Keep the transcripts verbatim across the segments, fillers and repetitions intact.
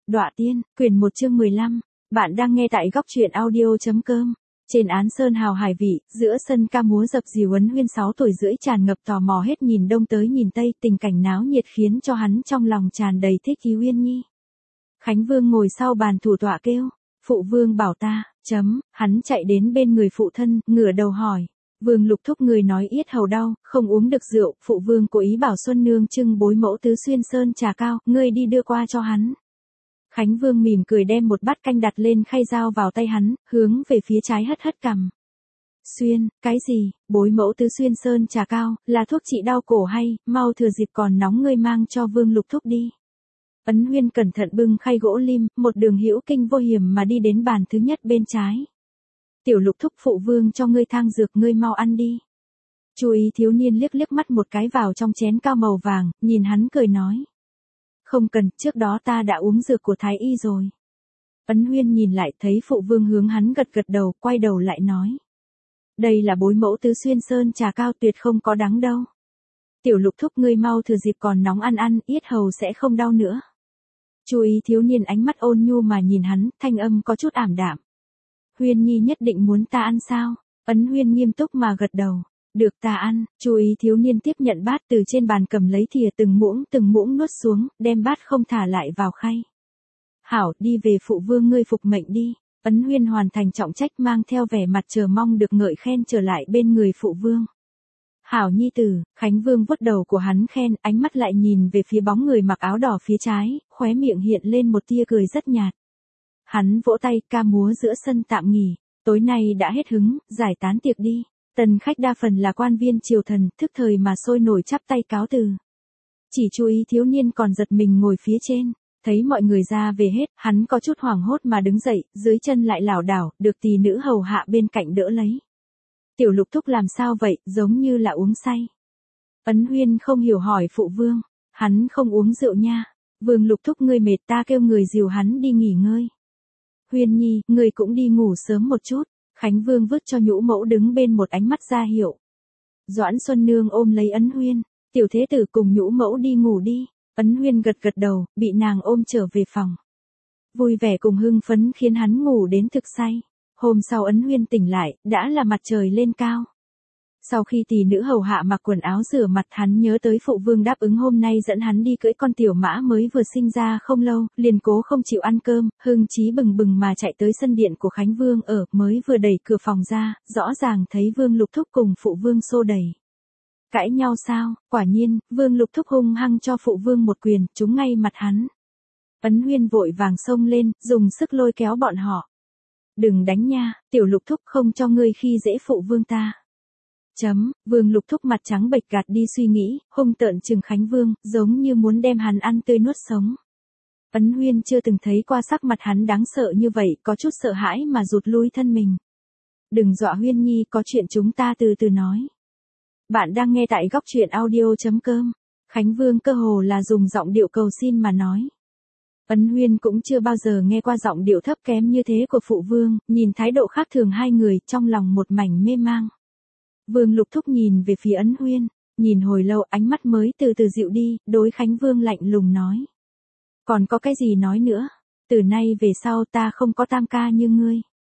Đọa tiên, quyển một chương mười lăm. Bạn đang nghe tại góc truyện audio.com. Trên án sơn hào hải vị, giữa sân ca múa dập dìu Ấn Huyên sáu tuổi rưỡi tràn ngập tò mò hết nhìn đông tới nhìn tây, tình cảnh náo nhiệt khiến cho hắn trong lòng tràn đầy thích ý Uyên Nhi. Khánh Vương ngồi sau bàn thủ tọa kêu, phụ vương bảo ta, chấm, hắn chạy đến bên người phụ thân, ngửa đầu hỏi. Vương Lục thúc người nói yết hầu đau, không uống được rượu, phụ vương cố ý bảo Xuân Nương trưng bối mẫu tứ xuyên sơn trà cao, ngươi đi đưa qua cho hắn. Khánh Vương mỉm cười đem một bát canh đặt lên khay dao vào tay hắn, hướng về phía trái hất hất cằm. Xuyên, cái gì, bối mẫu tứ xuyên sơn trà cao, là thuốc trị đau cổ hay, mau thừa dịp còn nóng ngươi mang cho Vương Lục thúc đi. Ấn Huyên cẩn thận bưng khay gỗ lim, một đường hữu kinh vô hiểm mà đi đến bàn thứ nhất bên trái. Tiểu Lục thúc phụ vương cho ngươi thang dược, ngươi mau ăn đi. Chú ý thiếu niên liếc liếc mắt một cái vào trong chén cao màu vàng, nhìn hắn cười nói. Không cần, trước đó ta đã uống dược của Thái Y rồi. Ấn Huyên nhìn lại thấy phụ vương hướng hắn gật gật đầu, quay đầu lại nói. Đây là bối mẫu tứ xuyên sơn trà cao, tuyệt không có đắng đâu. Tiểu Lục thúc ngươi mau thừa dịp còn nóng ăn ăn, yết hầu sẽ không đau nữa. Chú ý thiếu niên ánh mắt ôn nhu mà nhìn hắn, thanh âm có chút ảm đạm. Huyên Nhi nhất định muốn ta ăn sao? Ấn Huyên nghiêm túc mà gật đầu. Được ta ăn. Chú ý thiếu niên tiếp nhận bát từ trên bàn cầm lấy thìa từng muỗng từng muỗng nuốt xuống, đem bát không thả lại vào khay. Hảo, đi về phụ vương ngươi phục mệnh đi. Ấn Huyên hoàn thành trọng trách mang theo vẻ mặt chờ mong được ngợi khen trở lại bên người phụ vương. Hảo nhi tử, Khánh Vương vuốt đầu của hắn khen, ánh mắt lại nhìn về phía bóng người mặc áo đỏ phía trái, khóe miệng hiện lên một tia cười rất nhạt. Hắn vỗ tay, ca múa giữa sân tạm nghỉ, tối nay đã hết hứng, giải tán tiệc đi. Tần khách đa phần là quan viên triều thần, thức thời mà sôi nổi chắp tay cáo từ. Chỉ chú ý thiếu niên còn giật mình ngồi phía trên, thấy mọi người ra về hết, hắn có chút hoảng hốt mà đứng dậy, dưới chân lại lảo đảo, được tỳ nữ hầu hạ bên cạnh đỡ lấy. Tiểu Lục thúc làm sao vậy, giống như là uống say. Ấn Huyên không hiểu hỏi phụ vương, hắn không uống rượu nha. Vương Lục thúc ngươi mệt, ta kêu người dìu hắn đi nghỉ ngơi. Huyên Nhi, ngươi cũng đi ngủ sớm một chút. Khánh Vương vứt cho nhũ mẫu đứng bên một ánh mắt ra hiệu. Doãn Xuân Nương ôm lấy Ấn Huyên, tiểu thế tử cùng nhũ mẫu đi ngủ đi. Ấn Huyên gật gật đầu, bị nàng ôm trở về phòng. Vui vẻ cùng hưng phấn khiến hắn ngủ đến thực say. Hôm sau Ấn Huyên tỉnh lại, đã là mặt trời lên cao. Sau khi tỳ nữ hầu hạ mặc quần áo rửa mặt, hắn nhớ tới phụ vương đáp ứng hôm nay dẫn hắn đi cưỡi con tiểu mã mới vừa sinh ra không lâu, liền cố không chịu ăn cơm, hưng chí bừng bừng mà chạy tới sân điện của Khánh Vương ở, mới vừa đẩy cửa phòng ra, rõ ràng thấy Vương Lục thúc cùng phụ vương xô đẩy. Cãi nhau sao? Quả nhiên, Vương Lục thúc hung hăng cho phụ vương một quyền, trúng ngay mặt hắn. Ấn Huyên vội vàng xông lên, dùng sức lôi kéo bọn họ. Đừng đánh nha, tiểu Lục thúc không cho ngươi khi dễ phụ vương ta. Chấm, Vương Lục thúc mặt trắng bệch gạt đi suy nghĩ, hung tợn trừng Khánh Vương, giống như muốn đem hắn ăn tươi nuốt sống. Ấn Huyên chưa từng thấy qua sắc mặt hắn đáng sợ như vậy, có chút sợ hãi mà rụt lui thân mình. Đừng dọa Huyên Nhi, có chuyện chúng ta từ từ nói. Bạn đang nghe tại góc truyện audio.com. Khánh Vương cơ hồ là dùng giọng điệu cầu xin mà nói. Ấn Huyên cũng chưa bao giờ nghe qua giọng điệu thấp kém như thế của phụ vương, nhìn thái độ khác thường hai người, trong lòng một mảnh mê mang. Vương Lục thúc nhìn về phía Ấn Huyên, nhìn hồi lâu ánh mắt mới từ từ dịu đi, đối Khánh Vương lạnh lùng nói. Còn có cái gì nói nữa, từ nay về sau ta không có tam ca như ngươi.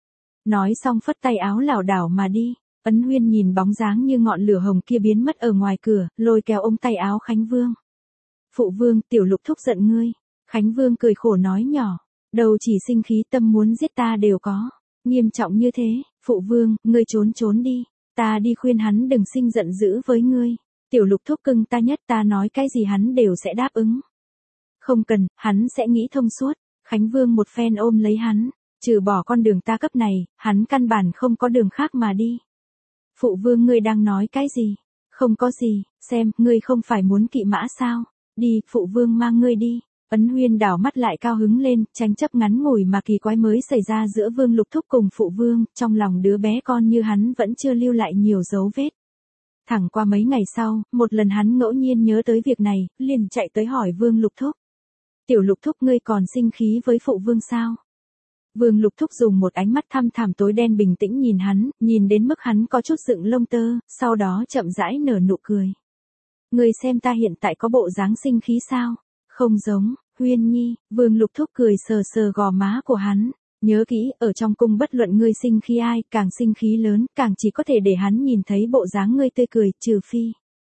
Nói xong phất tay áo lảo đảo mà đi, Ấn Huyên nhìn bóng dáng như ngọn lửa hồng kia biến mất ở ngoài cửa, lôi kéo ống tay áo Khánh Vương. Phụ vương, tiểu Lục thúc giận ngươi. Khánh Vương cười khổ nói nhỏ, đầu chỉ sinh khí tâm muốn giết ta đều có. Nghiêm trọng như thế, phụ vương, ngươi trốn trốn đi. Ta đi khuyên hắn đừng sinh giận dữ với ngươi. Tiểu Lục thúc cưng ta nhất, ta nói cái gì hắn đều sẽ đáp ứng. Không cần, hắn sẽ nghĩ thông suốt. Khánh Vương một phen ôm lấy hắn, trừ bỏ con đường ta cấp này, hắn căn bản không có đường khác mà đi. Phụ vương ngươi đang nói cái gì? Không có gì, xem, ngươi không phải muốn kỵ mã sao? Đi, phụ vương mang ngươi đi. Ấn Huyên đảo mắt lại cao hứng lên, tranh chấp ngắn ngủi mà kỳ quái mới xảy ra giữa Vương Lục thúc cùng phụ vương, trong lòng đứa bé con như hắn vẫn chưa lưu lại nhiều dấu vết. Thẳng qua mấy ngày sau, một lần hắn ngẫu nhiên nhớ tới việc này, liền chạy tới hỏi Vương Lục thúc. Tiểu Lục thúc ngươi còn sinh khí với phụ vương sao? Vương Lục thúc dùng một ánh mắt thăm thẳm tối đen bình tĩnh nhìn hắn, nhìn đến mức hắn có chút dựng lông tơ, sau đó chậm rãi nở nụ cười. Ngươi xem ta hiện tại có bộ dáng sinh khí sao? Không giống, Huyên Nhi, Vương Lục Thúc cười sờ sờ gò má của hắn. Nhớ kỹ, ở trong cung bất luận ngươi sinh khí ai, càng sinh khí lớn, càng chỉ có thể để hắn nhìn thấy bộ dáng ngươi tươi cười, trừ phi.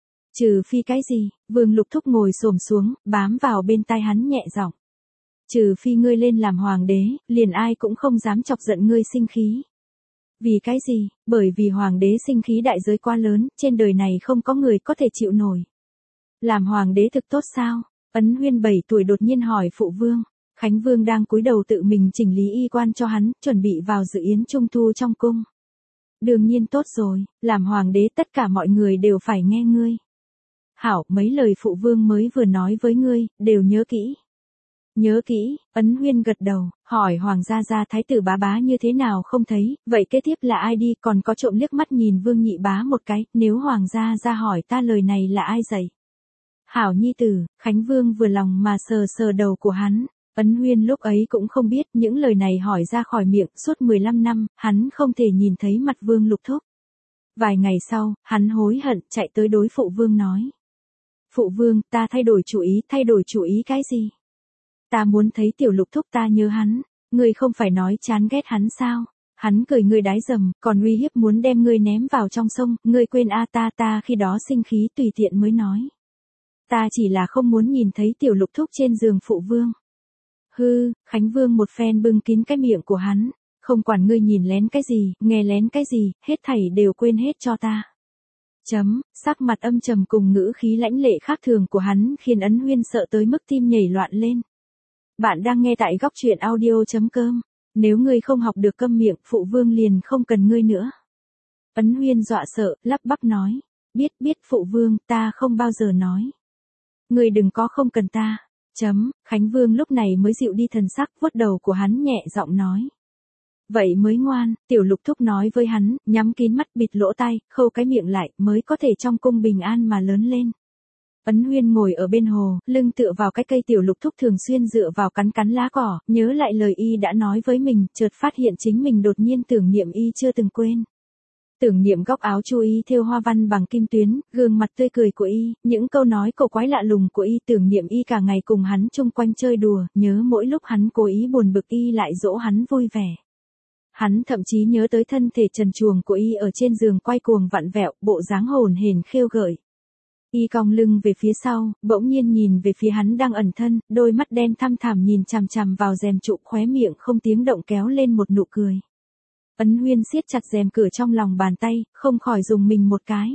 Trừ phi cái gì? Vương Lục Thúc ngồi xổm xuống, bám vào bên tai hắn nhẹ giọng. Trừ phi ngươi lên làm hoàng đế, liền ai cũng không dám chọc giận ngươi sinh khí. Vì cái gì? Bởi vì hoàng đế sinh khí đại giới quá lớn, trên đời này không có người có thể chịu nổi. Làm hoàng đế thực tốt sao? Ấn Huyên bảy tuổi đột nhiên hỏi phụ vương. Khánh Vương đang cúi đầu tự mình chỉnh lý y quan cho hắn, chuẩn bị vào dự yến trung thu trong cung. Đương nhiên tốt rồi, làm hoàng đế tất cả mọi người đều phải nghe ngươi. Hảo, mấy lời phụ vương mới vừa nói với ngươi, đều nhớ kỹ. Nhớ kỹ, Ấn Huyên gật đầu, hỏi hoàng gia gia thái tử bá bá như thế nào không thấy, vậy kế tiếp là ai đi, còn có trộm liếc mắt nhìn Vương nhị bá một cái, nếu hoàng gia gia hỏi ta lời này là ai dạy. Hảo nhi tử, Khánh Vương vừa lòng mà sờ sờ đầu của hắn. Ấn Huyên lúc ấy cũng không biết những lời này hỏi ra khỏi miệng, suốt mười lăm năm, hắn không thể nhìn thấy mặt Vương Lục Thúc. Vài ngày sau, hắn hối hận chạy tới đối phụ vương nói. Phụ vương, ta thay đổi chủ ý, thay đổi chủ ý cái gì? Ta muốn thấy tiểu Lục Thúc, ta nhớ hắn, ngươi không phải nói chán ghét hắn sao? Hắn cười ngươi đái dầm, còn uy hiếp muốn đem ngươi ném vào trong sông, ngươi quên a ta ta khi đó sinh khí tùy tiện mới nói. Ta chỉ là không muốn nhìn thấy tiểu Lục Thúc trên giường phụ vương. Hư, Khánh Vương một phen bưng kín cái miệng của hắn, không quản ngươi nhìn lén cái gì, nghe lén cái gì, hết thảy đều quên hết cho ta. Chấm, sắc mặt âm trầm cùng ngữ khí lãnh lệ khác thường của hắn khiến Ấn Huyên sợ tới mức tim nhảy loạn lên. Bạn đang nghe tại góc truyện audio chấm com. Nếu ngươi không học được câm miệng, phụ vương liền không cần ngươi nữa. Ấn Huyên dọa sợ, lắp bắp nói. Biết biết phụ vương, ta không bao giờ nói. Ngươi đừng có không cần ta. Chấm, Khánh Vương lúc này mới dịu đi thần sắc, vuốt đầu của hắn nhẹ giọng nói. Vậy mới ngoan, tiểu Lục Thúc nói với hắn, nhắm kín mắt bịt lỗ tai, khâu cái miệng lại, mới có thể trong cung bình an mà lớn lên. Ấn Huyên ngồi ở bên hồ, lưng tựa vào cái cây tiểu Lục Thúc thường xuyên dựa vào cắn cắn lá cỏ, nhớ lại lời y đã nói với mình, chợt phát hiện chính mình đột nhiên tưởng niệm y chưa từng quên. Tưởng niệm góc áo chu y thêu hoa văn bằng kim tuyến, gương mặt tươi cười của y, những câu nói cổ quái lạ lùng của y, tưởng niệm y cả ngày cùng hắn chung quanh chơi đùa, nhớ mỗi lúc hắn cố ý buồn bực y lại dỗ hắn vui vẻ. Hắn thậm chí nhớ tới thân thể trần truồng của y ở trên giường quay cuồng vặn vẹo, bộ dáng hồn hển khêu gợi. Y cong lưng về phía sau, bỗng nhiên nhìn về phía hắn đang ẩn thân, đôi mắt đen thăm thẳm nhìn chằm chằm vào rèm trụ, khóe miệng không tiếng động kéo lên một nụ cười. Ấn Huyên siết chặt rèm cửa trong lòng bàn tay, không khỏi dùng mình một cái.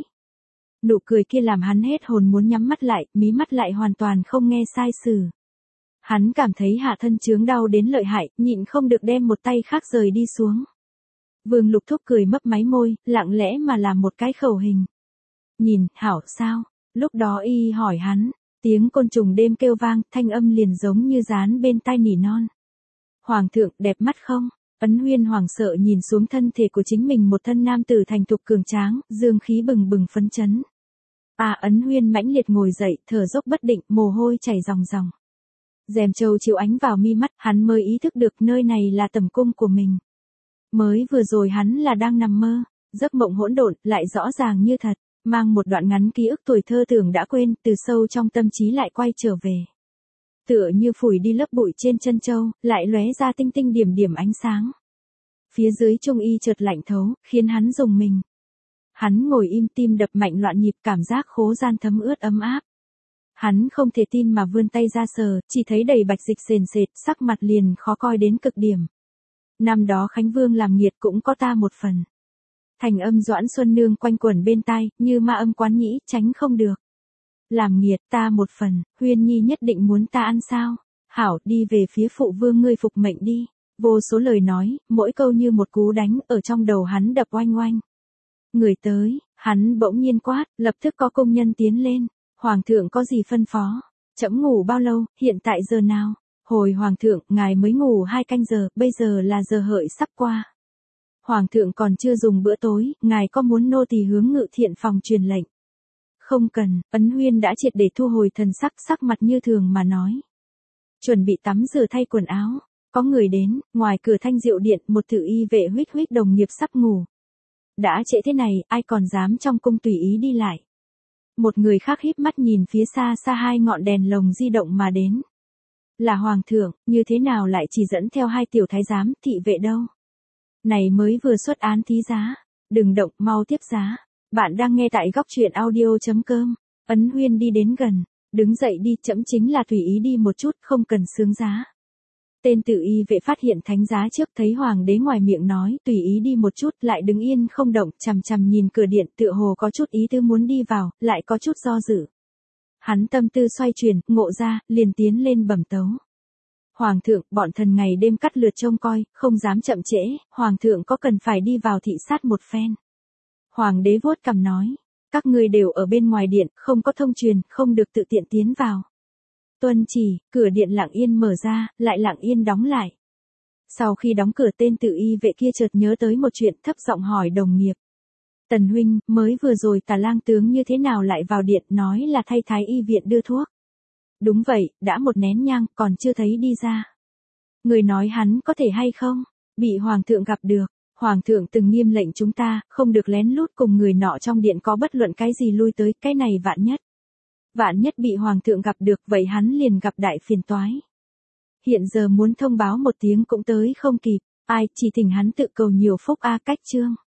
Nụ cười kia làm hắn hết hồn muốn nhắm mắt lại, mí mắt lại hoàn toàn không nghe sai sử. Hắn cảm thấy hạ thân chướng đau đến lợi hại, nhịn không được đem một tay khác rời đi xuống. Vương Lục Thúc cười mấp máy môi, lặng lẽ mà làm một cái khẩu hình. Nhìn, hảo sao? Lúc đó y hỏi hắn, tiếng côn trùng đêm kêu vang, thanh âm liền giống như dán bên tai nỉ non. Hoàng thượng, đẹp mắt không? Ấn Huyên hoảng sợ nhìn xuống thân thể của chính mình, một thân nam tử thành thục cường tráng, dương khí bừng bừng phấn chấn. À, Ấn Huyên mãnh liệt ngồi dậy, thở dốc bất định, mồ hôi chảy ròng ròng. Rèm trâu chiếu ánh vào mi mắt, hắn mới ý thức được nơi này là tầm cung của mình. Mới vừa rồi hắn là đang nằm mơ, giấc mộng hỗn độn, lại rõ ràng như thật, mang một đoạn ngắn ký ức tuổi thơ tưởng đã quên, từ sâu trong tâm trí lại quay trở về. Tựa như phủi đi lớp bụi trên chân châu, lại lóe ra tinh tinh điểm điểm ánh sáng. Phía dưới trung y chợt lạnh thấu, khiến hắn rùng mình. Hắn ngồi im, tim đập mạnh loạn nhịp, cảm giác khố gian thấm ướt ấm áp. Hắn không thể tin mà vươn tay ra sờ, chỉ thấy đầy bạch dịch sền sệt, sắc mặt liền khó coi đến cực điểm. Năm đó Khánh Vương làm nghiệt cũng có ta một phần. Thành âm Doãn Xuân Nương quanh quẩn bên tai, như ma âm quán nhĩ, tránh không được. Làm nghiệt ta một phần, Huyên Nhi nhất định muốn ta ăn sao? Hảo, đi về phía phụ vương ngươi phục mệnh đi. Vô số lời nói, mỗi câu như một cú đánh, ở trong đầu hắn đập oanh oanh. Người tới, hắn bỗng nhiên quát, lập tức có công nhân tiến lên. Hoàng thượng có gì phân phó? Trẫm ngủ bao lâu, hiện tại giờ nào? Hồi Hoàng thượng, ngài mới ngủ hai canh giờ, bây giờ là giờ hợi sắp qua. Hoàng thượng còn chưa dùng bữa tối, ngài có muốn nô tỳ hướng ngự thiện phòng truyền lệnh? Không cần, Ấn Huyên đã triệt để thu hồi thần sắc, sắc mặt như thường mà nói. Chuẩn bị tắm rửa thay quần áo, có người đến, ngoài cửa Thanh Diệu điện, một thự y vệ huýt huýt đồng nghiệp sắp ngủ. Đã trễ thế này, ai còn dám trong cung tùy ý đi lại. Một người khác híp mắt nhìn phía xa xa hai ngọn đèn lồng di động mà đến. Là hoàng thượng, như thế nào lại chỉ dẫn theo hai tiểu thái giám, thị vệ đâu? Này mới vừa xuất án thí giá. Đừng động, mau tiếp giá. Bạn đang nghe tại góc truyện audio.com. Ấn Huyên đi đến gần. Đứng dậy đi, trẫm chính là tùy ý đi một chút, không cần xướng giá. Tên tự y vệ phát hiện thánh giá trước, thấy hoàng đế ngoài miệng nói tùy ý đi một chút, lại đứng yên không động, chằm chằm nhìn cửa điện, tựa hồ có chút ý tứ muốn đi vào, lại có chút do dự. Hắn tâm tư xoay chuyển, ngộ ra, liền tiến lên bẩm tấu. Hoàng thượng, bọn thần ngày đêm cắt lượt trông coi, không dám chậm trễ, hoàng thượng có cần phải đi vào thị sát một phen. Hoàng đế vuốt cằm nói, các ngươi đều ở bên ngoài điện, không có thông truyền, không được tự tiện tiến vào. Tuân chỉ, cửa điện lặng yên mở ra, lại lặng yên đóng lại. Sau khi đóng cửa, tên tự y vệ kia chợt nhớ tới một chuyện, thấp giọng hỏi đồng nghiệp. Tần huynh, mới vừa rồi Tà lang tướng như thế nào lại vào điện, nói là thay thái y viện đưa thuốc. Đúng vậy, đã một nén nhang, còn chưa thấy đi ra. Người nói hắn có thể hay không? Bị hoàng thượng gặp được. Hoàng thượng từng nghiêm lệnh chúng ta, không được lén lút cùng người nọ trong điện có bất luận cái gì lui tới, cái này vạn nhất. Vạn nhất bị hoàng thượng gặp được, vậy hắn liền gặp đại phiền toái. Hiện giờ muốn thông báo một tiếng cũng tới không kịp, ai, chỉ thỉnh hắn tự cầu nhiều phúc a. Cách chương.